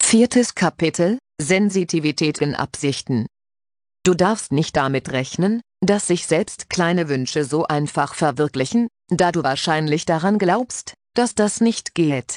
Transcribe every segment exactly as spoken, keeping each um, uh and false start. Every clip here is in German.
Viertes Kapitel: Sensitivität in Absichten. Du darfst nicht damit rechnen, dass sich selbst kleine Wünsche so einfach verwirklichen, da du wahrscheinlich daran glaubst, dass das nicht geht.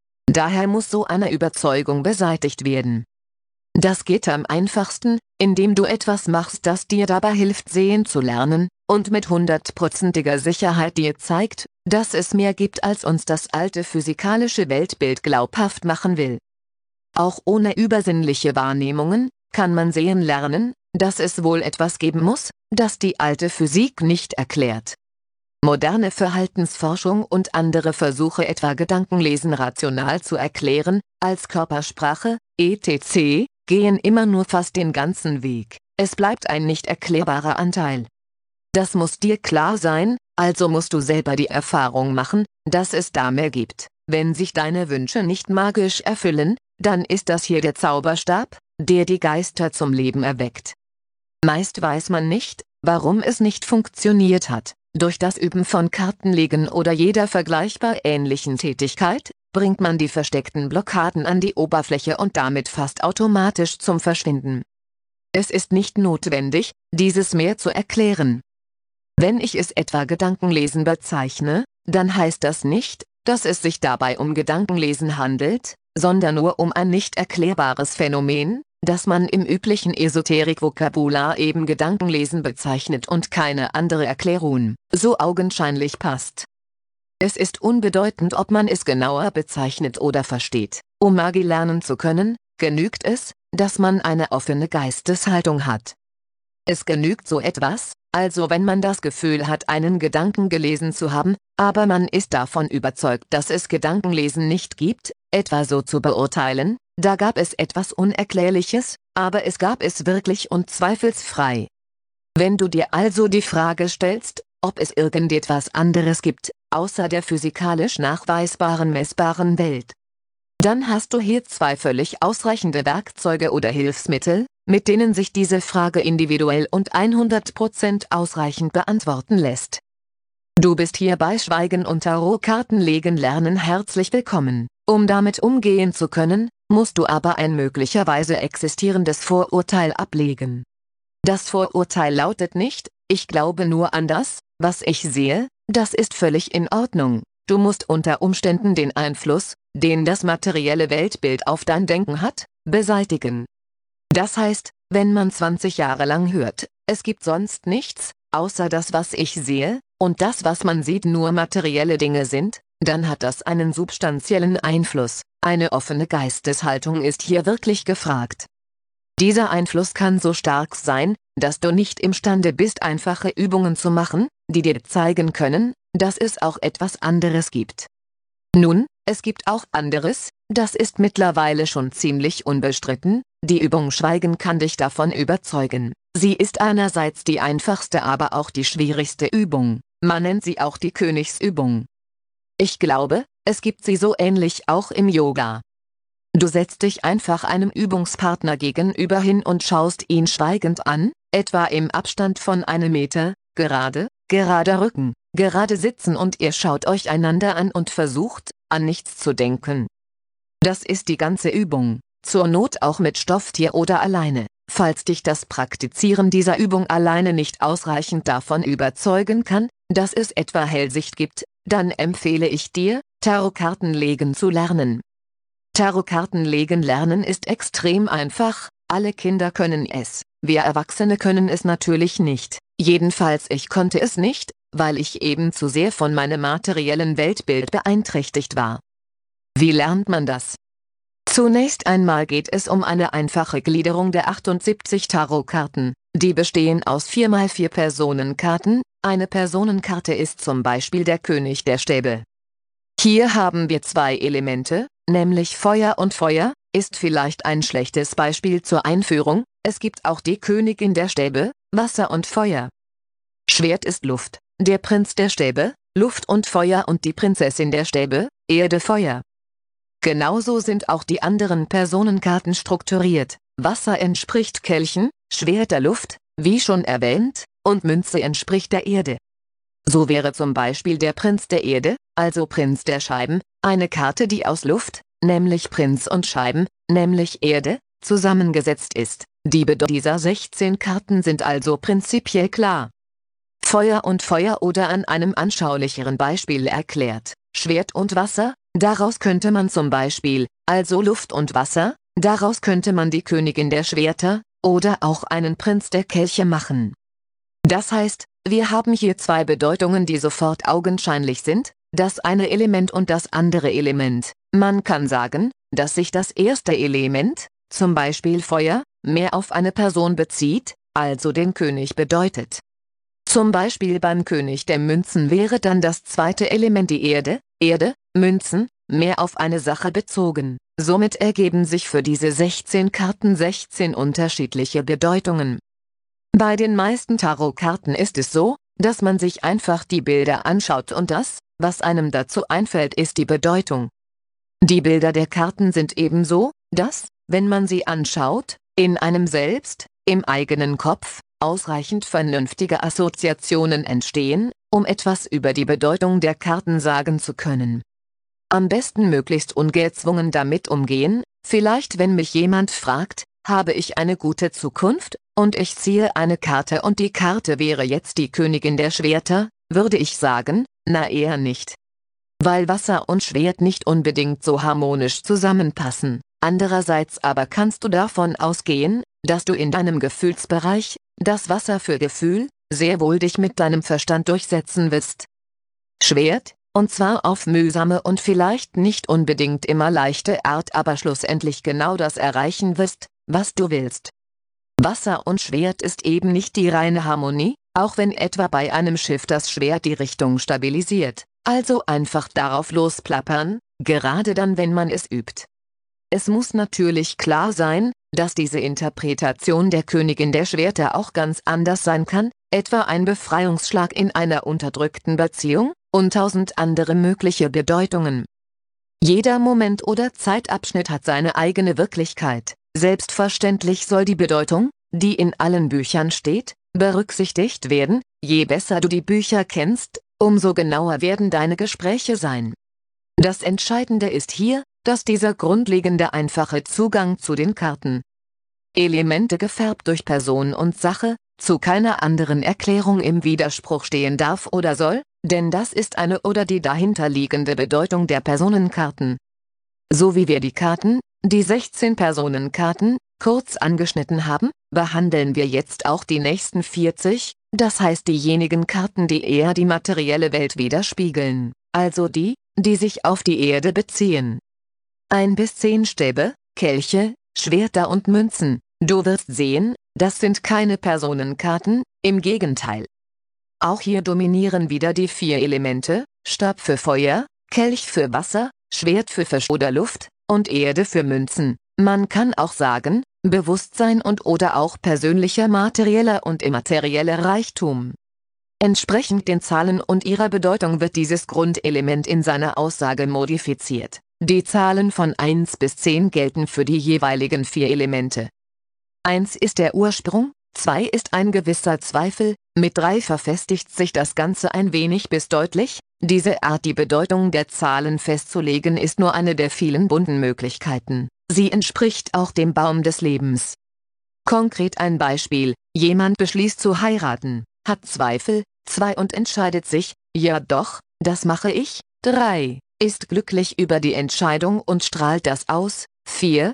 Daher muss so eine Überzeugung beseitigt werden. Das geht am einfachsten, indem du etwas machst, das dir dabei hilft, sehen zu lernen, und mit hundertprozentiger Sicherheit dir zeigt, dass es mehr gibt, als uns das alte physikalische Weltbild glaubhaft machen will. Auch ohne übersinnliche Wahrnehmungen kann man sehen lernen, dass es wohl etwas geben muss, das die alte Physik nicht erklärt. Moderne Verhaltensforschung und andere Versuche, etwa Gedankenlesen rational zu erklären, als Körpersprache, et cetera, gehen immer nur fast den ganzen Weg. Es bleibt ein nicht erklärbarer Anteil. Das muss dir klar sein, also musst du selber die Erfahrung machen, dass es da mehr gibt. Wenn sich deine Wünsche nicht magisch erfüllen, dann ist das hier der Zauberstab, der die Geister zum Leben erweckt. Meist weiß man nicht, warum es nicht funktioniert hat. Durch das Üben von Kartenlegen oder jeder vergleichbar ähnlichen Tätigkeit, bringt man die versteckten Blockaden an die Oberfläche und damit fast automatisch zum Verschwinden. Es ist nicht notwendig, dieses mehr zu erklären. Wenn ich es etwa Gedankenlesen bezeichne, dann heißt das nicht, dass es sich dabei um Gedankenlesen handelt, sondern nur um ein nicht erklärbares Phänomen, das man im üblichen Esoterik-Vokabular eben Gedankenlesen bezeichnet und keine andere Erklärung so augenscheinlich passt. Es ist unbedeutend, ob man es genauer bezeichnet oder versteht. Um Magie lernen zu können, genügt es, dass man eine offene Geisteshaltung hat. Es genügt so etwas, also wenn man das Gefühl hat, einen Gedanken gelesen zu haben, aber man ist davon überzeugt, dass es Gedankenlesen nicht gibt, etwa so zu beurteilen: Da gab es etwas Unerklärliches, aber es gab es wirklich und zweifelsfrei. Wenn du dir also die Frage stellst, ob es irgendetwas anderes gibt, außer der physikalisch nachweisbaren messbaren Welt, dann hast du hier zwei völlig ausreichende Werkzeuge oder Hilfsmittel, mit denen sich diese Frage individuell und hundert Prozent ausreichend beantworten lässt. Du bist hier bei Schweigen und Tarotkartenlegen lernen herzlich willkommen. Um damit umgehen zu können, musst du aber ein möglicherweise existierendes Vorurteil ablegen. Das Vorurteil lautet nicht: Ich glaube nur an das, was ich sehe. Das ist völlig in Ordnung. Du musst unter Umständen den Einfluss, den das materielle Weltbild auf dein Denken hat, beseitigen. Das heißt, wenn man zwanzig Jahre lang hört, es gibt sonst nichts, außer das, was ich sehe, und das, was man sieht, nur materielle Dinge sind, dann hat das einen substanziellen Einfluss. Eine offene Geisteshaltung ist hier wirklich gefragt. Dieser Einfluss kann so stark sein, dass du nicht imstande bist, einfache Übungen zu machen, die dir zeigen können, dass es auch etwas anderes gibt. Nun, es gibt auch anderes, das ist mittlerweile schon ziemlich unbestritten. Die Übung Schweigen kann dich davon überzeugen. Sie ist einerseits die einfachste, aber auch die schwierigste Übung. Man nennt sie auch die Königsübung. Ich glaube, es gibt sie so ähnlich auch im Yoga. Du setzt dich einfach einem Übungspartner gegenüber hin und schaust ihn schweigend an, etwa im Abstand von einem Meter, gerade, gerader Rücken, gerade sitzen, und ihr schaut euch einander an und versucht, an nichts zu denken. Das ist die ganze Übung, zur Not auch mit Stofftier oder alleine. Falls dich das Praktizieren dieser Übung alleine nicht ausreichend davon überzeugen kann, dass es etwa Hellsicht gibt, dann empfehle ich dir, Tarotkartenlegen zu lernen. Tarotkartenlegen lernen ist extrem einfach, alle Kinder können es, wir Erwachsene können es natürlich nicht. Jedenfalls ich konnte es nicht, weil ich eben zu sehr von meinem materiellen Weltbild beeinträchtigt war. Wie lernt man das? Zunächst einmal geht es um eine einfache Gliederung der achtundsiebzig Tarotkarten. Die bestehen aus vier mal vier Personenkarten. Eine Personenkarte ist zum Beispiel der König der Stäbe. Hier haben wir zwei Elemente, nämlich Feuer und Feuer, ist vielleicht ein schlechtes Beispiel zur Einführung. Es gibt auch die Königin der Stäbe, Wasser und Feuer. Schwert ist Luft, der Prinz der Stäbe, Luft und Feuer, und die Prinzessin der Stäbe, Erde, Feuer. Genauso sind auch die anderen Personenkarten strukturiert. Wasser entspricht Kelchen, Schwert der Luft, wie schon erwähnt, und Münze entspricht der Erde. So wäre zum Beispiel der Prinz der Erde, also Prinz der Scheiben, eine Karte, die aus Luft, nämlich Prinz und Scheiben, nämlich Erde, zusammengesetzt ist. Die Bedeutung dieser sechzehn Karten sind also prinzipiell klar. Feuer und Feuer oder an einem anschaulicheren Beispiel erklärt, Schwert und Wasser, daraus könnte man zum Beispiel, also Luft und Wasser, daraus könnte man die Königin der Schwerter, oder auch einen Prinz der Kelche machen. Das heißt, wir haben hier zwei Bedeutungen, die sofort augenscheinlich sind, das eine Element und das andere Element. Man kann sagen, dass sich das erste Element, zum Beispiel Feuer, mehr auf eine Person bezieht, also den König bedeutet. Zum Beispiel beim König der Münzen wäre dann das zweite Element die Erde, Erde, Münzen, mehr auf eine Sache bezogen. Somit ergeben sich für diese sechzehn Karten sechzehn unterschiedliche Bedeutungen. Bei den meisten Tarotkarten ist es so, dass man sich einfach die Bilder anschaut und das, was einem dazu einfällt, ist die Bedeutung. Die Bilder der Karten sind ebenso, dass, wenn man sie anschaut, in einem selbst, im eigenen Kopf, ausreichend vernünftige Assoziationen entstehen, um etwas über die Bedeutung der Karten sagen zu können. Am besten möglichst ungezwungen damit umgehen, vielleicht wenn mich jemand fragt, habe ich eine gute Zukunft, und ich ziehe eine Karte und die Karte wäre jetzt die Königin der Schwerter, würde ich sagen, na eher nicht. Weil Wasser und Schwert nicht unbedingt so harmonisch zusammenpassen. Andererseits aber kannst du davon ausgehen, dass du in deinem Gefühlsbereich, das Wasser für Gefühl, sehr wohl dich mit deinem Verstand durchsetzen wirst. Schwert, und zwar auf mühsame und vielleicht nicht unbedingt immer leichte Art, aber schlussendlich genau das erreichen wirst, was du willst. Wasser und Schwert ist eben nicht die reine Harmonie, auch wenn etwa bei einem Schiff das Schwert die Richtung stabilisiert, also einfach darauf losplappern, gerade dann, wenn man es übt. Es muss natürlich klar sein, dass diese Interpretation der Königin der Schwerter auch ganz anders sein kann, etwa ein Befreiungsschlag in einer unterdrückten Beziehung, und tausend andere mögliche Bedeutungen. Jeder Moment oder Zeitabschnitt hat seine eigene Wirklichkeit. Selbstverständlich soll die Bedeutung, die in allen Büchern steht, berücksichtigt werden. Je besser du die Bücher kennst, umso genauer werden deine Gespräche sein. Das Entscheidende ist hier, dass dieser grundlegende einfache Zugang zu den Karten, Elemente gefärbt durch Person und Sache, zu keiner anderen Erklärung im Widerspruch stehen darf oder soll, denn das ist eine oder die dahinterliegende Bedeutung der Personenkarten. So wie wir die Karten, die sechzehn Personenkarten, kurz angeschnitten haben, behandeln wir jetzt auch die nächsten vierzig, das heißt diejenigen Karten, die eher die materielle Welt widerspiegeln, also die, die sich auf die Erde beziehen. Ein bis zehn Stäbe, Kelche, Schwerter und Münzen, du wirst sehen, das sind keine Personenkarten, im Gegenteil. Auch hier dominieren wieder die vier Elemente, Stab für Feuer, Kelch für Wasser, Schwert für Fisch oder Luft, und Erde für Münzen. Man kann auch sagen, Bewusstsein und oder auch persönlicher materieller und immaterieller Reichtum. Entsprechend den Zahlen und ihrer Bedeutung wird dieses Grundelement in seiner Aussage modifiziert. Die Zahlen von eins bis zehn gelten für die jeweiligen vier Elemente. eins ist der Ursprung, zwei ist ein gewisser Zweifel, mit drei verfestigt sich das Ganze ein wenig bis deutlich. Diese Art, die Bedeutung der Zahlen festzulegen, ist nur eine der vielen bunten Möglichkeiten. Sie entspricht auch dem Baum des Lebens. Konkret ein Beispiel: Jemand beschließt zu heiraten, hat Zweifel, zwei und entscheidet sich, ja doch, das mache ich, drei, ist glücklich über die Entscheidung und strahlt das aus, vier,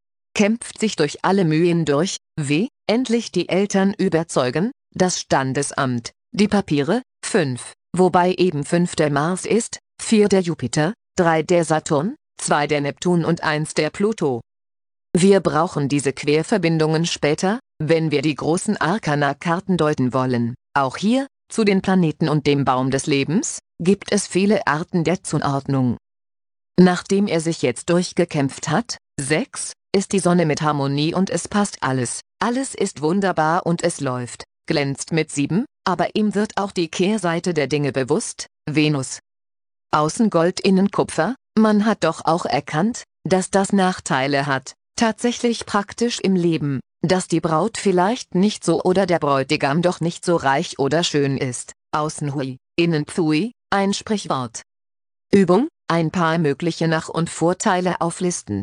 kämpft sich durch alle Mühen durch, w, endlich die Eltern überzeugen, das Standesamt, die Papiere, fünf, wobei eben fünf der Mars ist, vier der Jupiter, drei der Saturn, zwei der Neptun und eins der Pluto. Wir brauchen diese Querverbindungen später, wenn wir die großen Arkana-Karten deuten wollen. Auch hier, zu den Planeten und dem Baum des Lebens, gibt es viele Arten der Zuordnung. Nachdem er sich jetzt durchgekämpft hat, sechs, ist die Sonne mit Harmonie und es passt alles, alles ist wunderbar und es läuft, glänzt mit sieben, aber ihm wird auch die Kehrseite der Dinge bewusst, Venus. Außen Gold, innen Kupfer, man hat doch auch erkannt, dass das Nachteile hat, tatsächlich praktisch im Leben, dass die Braut vielleicht nicht so oder der Bräutigam doch nicht so reich oder schön ist, außen hui, innen pfui, ein Sprichwort. Übung, ein paar mögliche Nach- und Vorteile auflisten.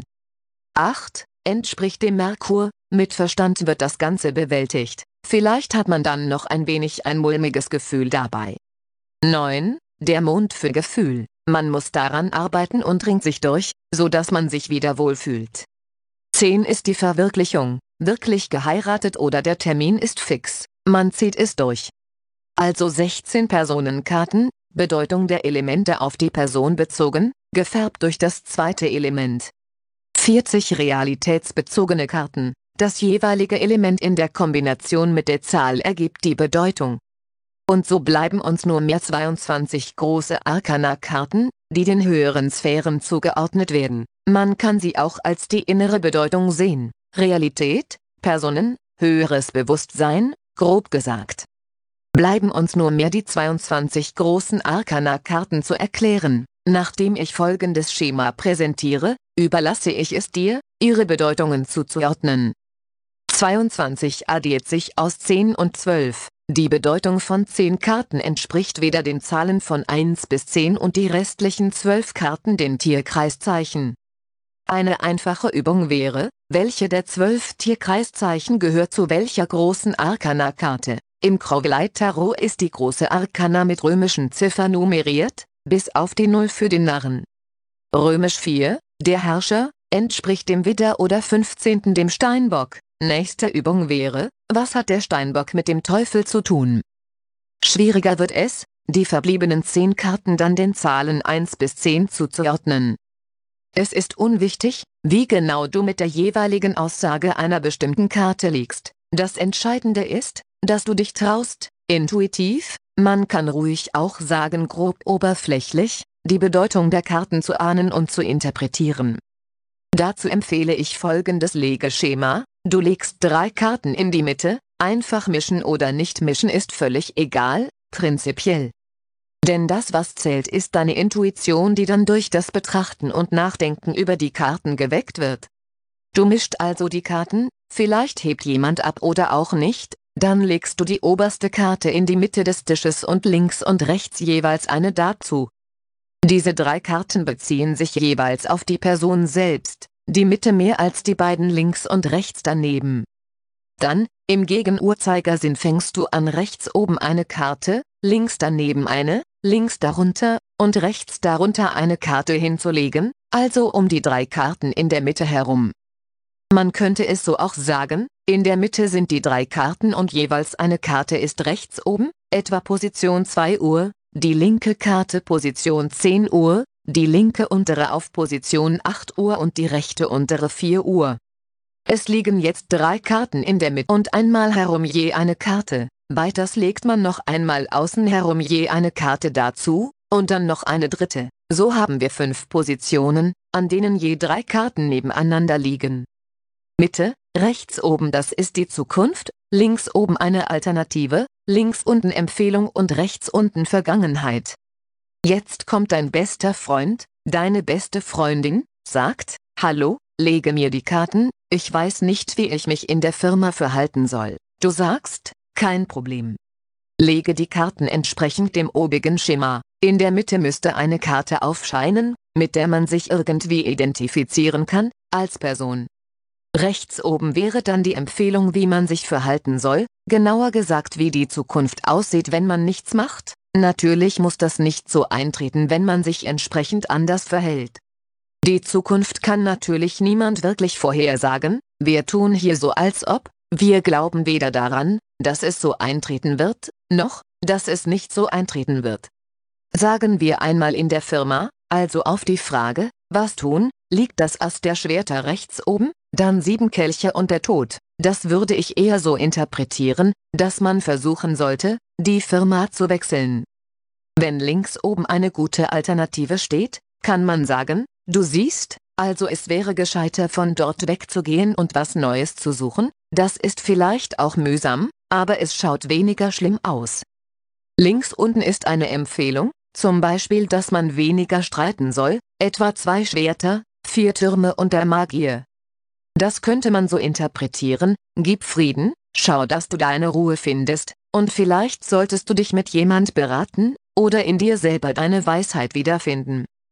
acht. Entspricht dem Merkur, mit Verstand wird das Ganze bewältigt, vielleicht hat man dann noch ein wenig ein mulmiges Gefühl dabei. neun. Der Mond für Gefühl, man muss daran arbeiten und ringt sich durch, so dass man sich wieder wohlfühlt. zehn ist die Verwirklichung, wirklich geheiratet oder der Termin ist fix, man zieht es durch. Also sechzehn Personenkarten, Bedeutung der Elemente auf die Person bezogen, gefärbt durch das zweite Element. vierzig realitätsbezogene Karten, das jeweilige Element in der Kombination mit der Zahl ergibt die Bedeutung. Und so bleiben uns nur mehr zweiundzwanzig große Arkana-Karten, die den höheren Sphären zugeordnet werden. Man kann sie auch als die innere Bedeutung sehen, Realität, Personen, höheres Bewusstsein, grob gesagt. Bleiben uns nur mehr die zweiundzwanzig großen Arkana-Karten zu erklären. Nachdem ich folgendes Schema präsentiere, überlasse ich es dir, ihre Bedeutungen zuzuordnen. zweiundzwanzig addiert sich aus zehn und zwölf. Die Bedeutung von zehn Karten entspricht weder den Zahlen von eins bis zehn und die restlichen zwölf Karten den Tierkreiszeichen. Eine einfache Übung wäre, welche der zwölf Tierkreiszeichen gehört zu welcher großen Arkana-Karte. Im Crowley Tarot ist die große Arkana mit römischen Ziffern nummeriert, bis auf die Null für den Narren. Römisch vier, der Herrscher, entspricht dem Widder oder fünfzehnten dem Steinbock. Nächste Übung wäre, was hat der Steinbock mit dem Teufel zu tun? Schwieriger wird es, die verbliebenen zehn Karten dann den Zahlen eins bis zehn zuzuordnen. Es ist unwichtig, wie genau du mit der jeweiligen Aussage einer bestimmten Karte liegst. Das Entscheidende ist, dass du dich traust, intuitiv, man kann ruhig auch sagen grob oberflächlich, die Bedeutung der Karten zu ahnen und zu interpretieren. Dazu empfehle ich folgendes Legeschema: Du legst drei Karten in die Mitte, einfach mischen oder nicht mischen ist völlig egal, prinzipiell. Denn das, was zählt, ist deine Intuition, die dann durch das Betrachten und Nachdenken über die Karten geweckt wird. Du mischt also die Karten, vielleicht hebt jemand ab oder auch nicht, dann legst du die oberste Karte in die Mitte des Tisches und links und rechts jeweils eine dazu. Diese drei Karten beziehen sich jeweils auf die Person selbst, die Mitte mehr als die beiden links und rechts daneben. Dann, im Gegenuhrzeigersinn fängst du an, rechts oben eine Karte, links daneben eine, links darunter und rechts darunter eine Karte hinzulegen, also um die drei Karten in der Mitte herum. Man könnte es so auch sagen, in der Mitte sind die drei Karten und jeweils eine Karte ist rechts oben, etwa Position zwei Uhr, die linke Karte Position zehn Uhr, die linke untere auf Position acht Uhr und die rechte untere vier Uhr. Es liegen jetzt drei Karten in der Mitte und einmal herum je eine Karte, weiters legt man noch einmal außen herum je eine Karte dazu, und dann noch eine dritte, so haben wir fünf Positionen, an denen je drei Karten nebeneinander liegen. Mitte, rechts oben das ist die Zukunft, links oben eine Alternative, links unten Empfehlung und rechts unten Vergangenheit. Jetzt kommt dein bester Freund, deine beste Freundin, sagt, hallo, lege mir die Karten, ich weiß nicht, wie ich mich in der Firma verhalten soll. Du sagst, kein Problem. Lege die Karten entsprechend dem obigen Schema, in der Mitte müsste eine Karte aufscheinen, mit der man sich irgendwie identifizieren kann, als Person. Rechts oben wäre dann die Empfehlung, wie man sich verhalten soll, genauer gesagt, wie die Zukunft aussieht, wenn man nichts macht. Natürlich muss das nicht so eintreten, wenn man sich entsprechend anders verhält. Die Zukunft kann natürlich niemand wirklich vorhersagen, wir tun hier so als ob, wir glauben weder daran, dass es so eintreten wird, noch, dass es nicht so eintreten wird. Sagen wir einmal in der Firma, also auf die Frage, was tun, liegt das Ass der Schwerter rechts oben, dann sieben Kelche und der Tod. Das würde ich eher so interpretieren, dass man versuchen sollte, die Firma zu wechseln. Wenn links oben eine gute Alternative steht, kann man sagen, du siehst, also es wäre gescheiter von dort wegzugehen und was Neues zu suchen, das ist vielleicht auch mühsam, aber es schaut weniger schlimm aus. Links unten ist eine Empfehlung, zum Beispiel, dass man weniger streiten soll, etwa zwei Schwerter, vier Türme und der Magier. Das könnte man so interpretieren, gib Frieden, schau, dass du deine Ruhe findest, und vielleicht solltest du dich mit jemand beraten, oder in dir selber deine Weisheit wiederfinden.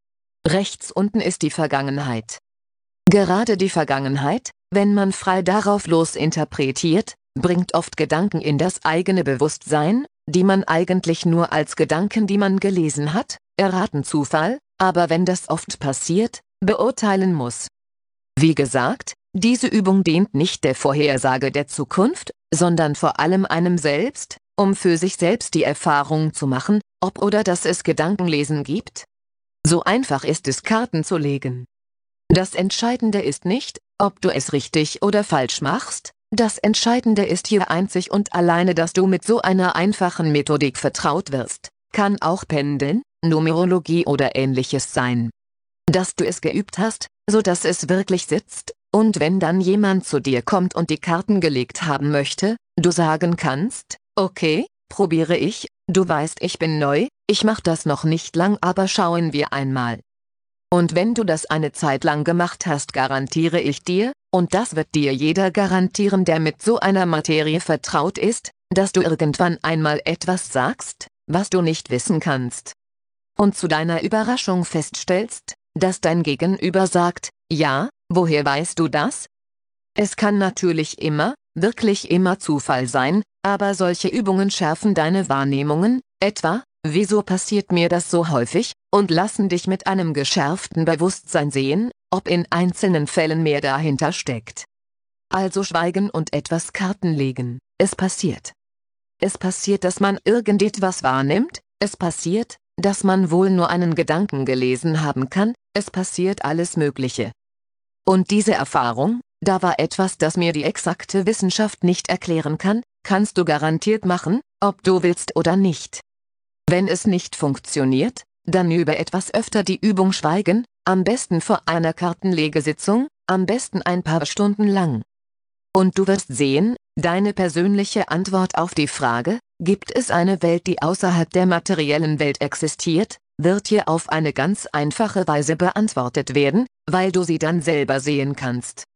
Rechts unten ist die Vergangenheit. Gerade die Vergangenheit, wenn man frei darauf los interpretiert, bringt oft Gedanken in das eigene Bewusstsein, die man eigentlich nur als Gedanken, die man gelesen hat, erraten Zufall, aber wenn das oft passiert, beurteilen muss. Wie gesagt, diese Übung dient nicht der Vorhersage der Zukunft, sondern vor allem einem selbst, um für sich selbst die Erfahrung zu machen, ob oder dass es Gedankenlesen gibt. So einfach ist es, Karten zu legen. Das Entscheidende ist nicht, ob du es richtig oder falsch machst, das Entscheidende ist hier einzig und alleine, dass du mit so einer einfachen Methodik vertraut wirst, kann auch Pendeln, Numerologie oder ähnliches sein. Dass du es geübt hast, so dass es wirklich sitzt, und wenn dann jemand zu dir kommt und die Karten gelegt haben möchte, du sagen kannst, okay, probiere ich, du weißt, ich bin neu, ich mach das noch nicht lang, aber schauen wir einmal. Und wenn du das eine Zeit lang gemacht hast, garantiere ich dir, und das wird dir jeder garantieren, der mit so einer Materie vertraut ist, dass du irgendwann einmal etwas sagst, was du nicht wissen kannst. Und zu deiner Überraschung feststellst, dass dein Gegenüber sagt, ja, woher weißt du das? Es kann natürlich immer, wirklich immer Zufall sein, aber solche Übungen schärfen deine Wahrnehmungen, etwa, wieso passiert mir das so häufig, und lassen dich mit einem geschärften Bewusstsein sehen, ob in einzelnen Fällen mehr dahinter steckt. Also schweigen und etwas Karten legen, es passiert. Es passiert, dass man irgendetwas wahrnimmt, es passiert, dass man wohl nur einen Gedanken gelesen haben kann, es passiert alles Mögliche. Und diese Erfahrung, da war etwas, das mir die exakte Wissenschaft nicht erklären kann, kannst du garantiert machen, ob du willst oder nicht. Wenn es nicht funktioniert, dann übe etwas öfter die Übung Schweigen, am besten vor einer Kartenlegesitzung, am besten ein paar Stunden lang. Und du wirst sehen, deine persönliche Antwort auf die Frage, gibt es eine Welt, die außerhalb der materiellen Welt existiert, wird hier auf eine ganz einfache Weise beantwortet werden, weil du sie dann selber sehen kannst.